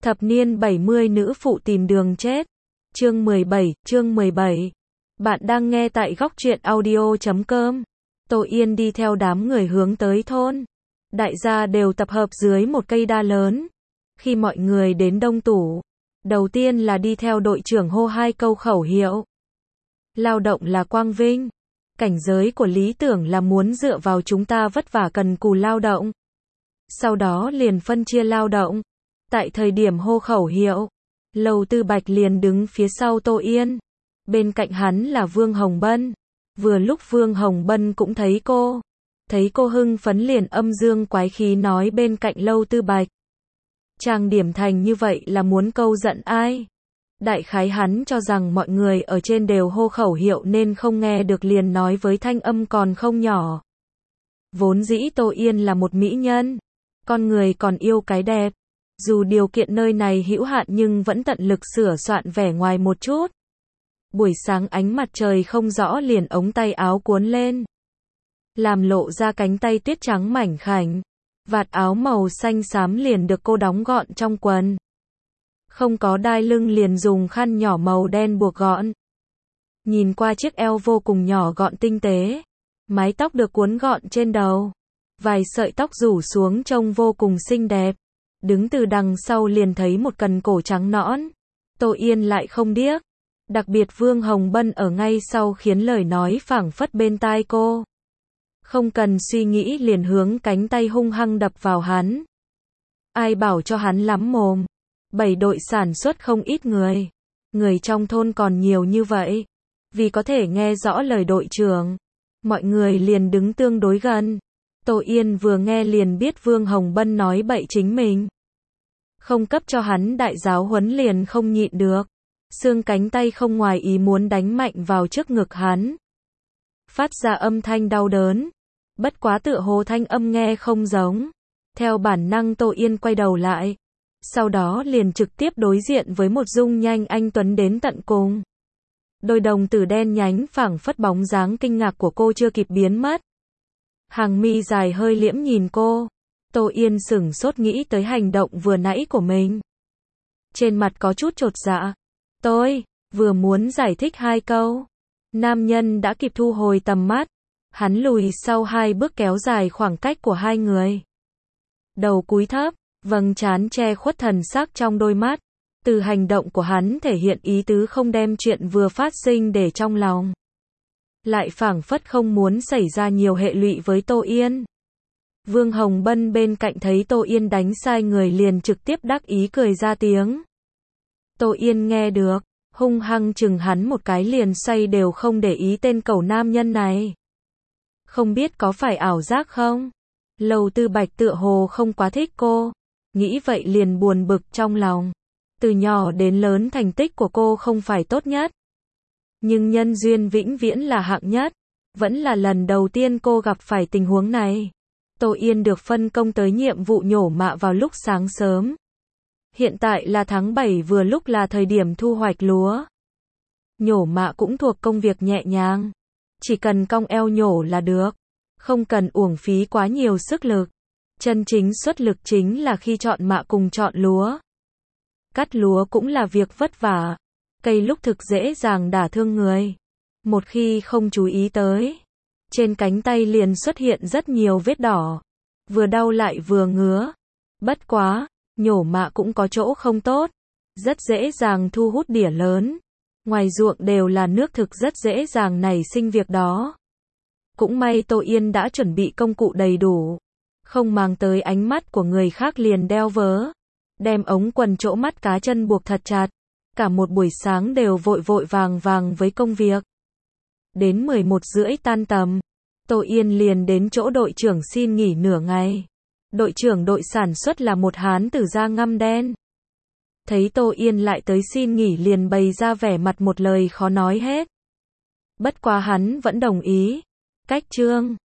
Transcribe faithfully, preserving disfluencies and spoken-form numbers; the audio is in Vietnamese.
Thập niên bảy mươi nữ phụ tìm đường chết. Chương mười bảy, chương mười bảy. Bạn đang nghe tại góc truyện audio chấm com. Tô Yên đi theo đám người hướng tới thôn. Đại gia đều tập hợp dưới một cây đa lớn. Khi mọi người đến đông đủ, đầu tiên là đi theo đội trưởng hô hai câu khẩu hiệu. Lao động là quang vinh. Cảnh giới của lý tưởng là muốn dựa vào chúng ta vất vả cần cù lao động. Sau đó liền phân chia lao động. Tại thời điểm hô khẩu hiệu, Lầu Tư Bạch liền đứng phía sau Tô Yên. Bên cạnh hắn là Vương Hồng Bân. Vừa lúc Vương Hồng Bân cũng thấy cô. Thấy cô hưng phấn liền âm dương quái khí nói bên cạnh Lầu Tư Bạch. Trang điểm thành như vậy là muốn câu giận ai? Đại khái hắn cho rằng mọi người ở trên đều hô khẩu hiệu nên không nghe được liền nói với thanh âm còn không nhỏ. Vốn dĩ Tô Yên là một mỹ nhân. Con người còn yêu cái đẹp. Dù điều kiện nơi này hữu hạn nhưng vẫn tận lực sửa soạn vẻ ngoài một chút. Buổi sáng ánh mặt trời không rõ liền ống tay áo cuốn lên. Làm lộ ra cánh tay tuyết trắng mảnh khảnh. Vạt áo màu xanh xám liền được cô đóng gọn trong quần. Không có đai lưng liền dùng khăn nhỏ màu đen buộc gọn. Nhìn qua chiếc eo vô cùng nhỏ gọn tinh tế. Mái tóc được cuốn gọn trên đầu. Vài sợi tóc rủ xuống trông vô cùng xinh đẹp. Đứng từ đằng sau liền thấy một cần cổ trắng nõn. Tô Yên lại không điếc. Đặc biệt Vương Hồng Bân ở ngay sau khiến lời nói phảng phất bên tai cô. Không cần suy nghĩ liền hướng cánh tay hung hăng đập vào hắn. Ai bảo cho hắn lắm mồm. Bảy đội sản xuất không ít người. Người trong thôn còn nhiều như vậy. Vì có thể nghe rõ lời đội trưởng. Mọi người liền đứng tương đối gần. Tô Yên vừa nghe liền biết Vương Hồng Bân nói bậy chính mình. Không cấp cho hắn đại giáo huấn liền không nhịn được. Xương cánh tay không ngoài ý muốn đánh mạnh vào trước ngực hắn. Phát ra âm thanh đau đớn. Bất quá tựa hồ thanh âm nghe không giống. Theo bản năng Tô Yên quay đầu lại. Sau đó liền trực tiếp đối diện với một dung nhanh anh tuấn đến tận cùng. Đôi đồng tử đen nhánh phảng phất bóng dáng kinh ngạc của cô chưa kịp biến mất. Hàng mi dài hơi liễm nhìn cô. Tô Yên sửng sốt nghĩ tới hành động vừa nãy của mình. Trên mặt có chút chột dạ. Tôi, vừa muốn giải thích hai câu. Nam nhân đã kịp thu hồi tầm mắt. Hắn lùi sau hai bước kéo dài khoảng cách của hai người. Đầu cúi thấp, vầng trán che khuất thần sắc trong đôi mắt. Từ hành động của hắn thể hiện ý tứ không đem chuyện vừa phát sinh để trong lòng. Lại phảng phất không muốn xảy ra nhiều hệ lụy với Tô Yên. Vương Hồng Bân bên cạnh thấy Tô Yên đánh sai người liền trực tiếp đắc ý cười ra tiếng. Tô Yên nghe được, hung hăng chừng hắn một cái liền xoay đều không để ý tên cẩu nam nhân này. Không biết có phải ảo giác không? Lầu Tư Bạch tựa hồ không quá thích cô. Nghĩ vậy liền buồn bực trong lòng. Từ nhỏ đến lớn thành tích của cô không phải tốt nhất. Nhưng nhân duyên vĩnh viễn là hạng nhất. Vẫn là lần đầu tiên cô gặp phải tình huống này. Tô Yên được phân công tới nhiệm vụ nhổ mạ vào lúc sáng sớm. Hiện tại là tháng bảy vừa lúc là thời điểm thu hoạch lúa. Nhổ mạ cũng thuộc công việc nhẹ nhàng. Chỉ cần cong eo nhổ là được. Không cần uổng phí quá nhiều sức lực. Chân chính xuất lực chính là khi chọn mạ cùng chọn lúa. Cắt lúa cũng là việc vất vả. Cây lúc thực dễ dàng đả thương người. Một khi không chú ý tới. Trên cánh tay liền xuất hiện rất nhiều vết đỏ. Vừa đau lại vừa ngứa. Bất quá, nhổ mạ cũng có chỗ không tốt. Rất dễ dàng thu hút đỉa lớn. Ngoài ruộng đều là nước thực rất dễ dàng nảy sinh việc đó. Cũng may Tô Yên đã chuẩn bị công cụ đầy đủ. Không mang tới ánh mắt của người khác liền đeo vớ. Đem ống quần chỗ mắt cá chân buộc thật chặt. Cả một buổi sáng đều vội vội vàng vàng với công việc. Đến mười một rưỡi tan tầm. Tô Yên liền đến chỗ đội trưởng xin nghỉ nửa ngày. Đội trưởng đội sản xuất là một hán tử da ngăm đen. Thấy Tô Yên lại tới xin nghỉ liền bày ra vẻ mặt một lời khó nói hết. Bất quá hắn vẫn đồng ý. Cách trương.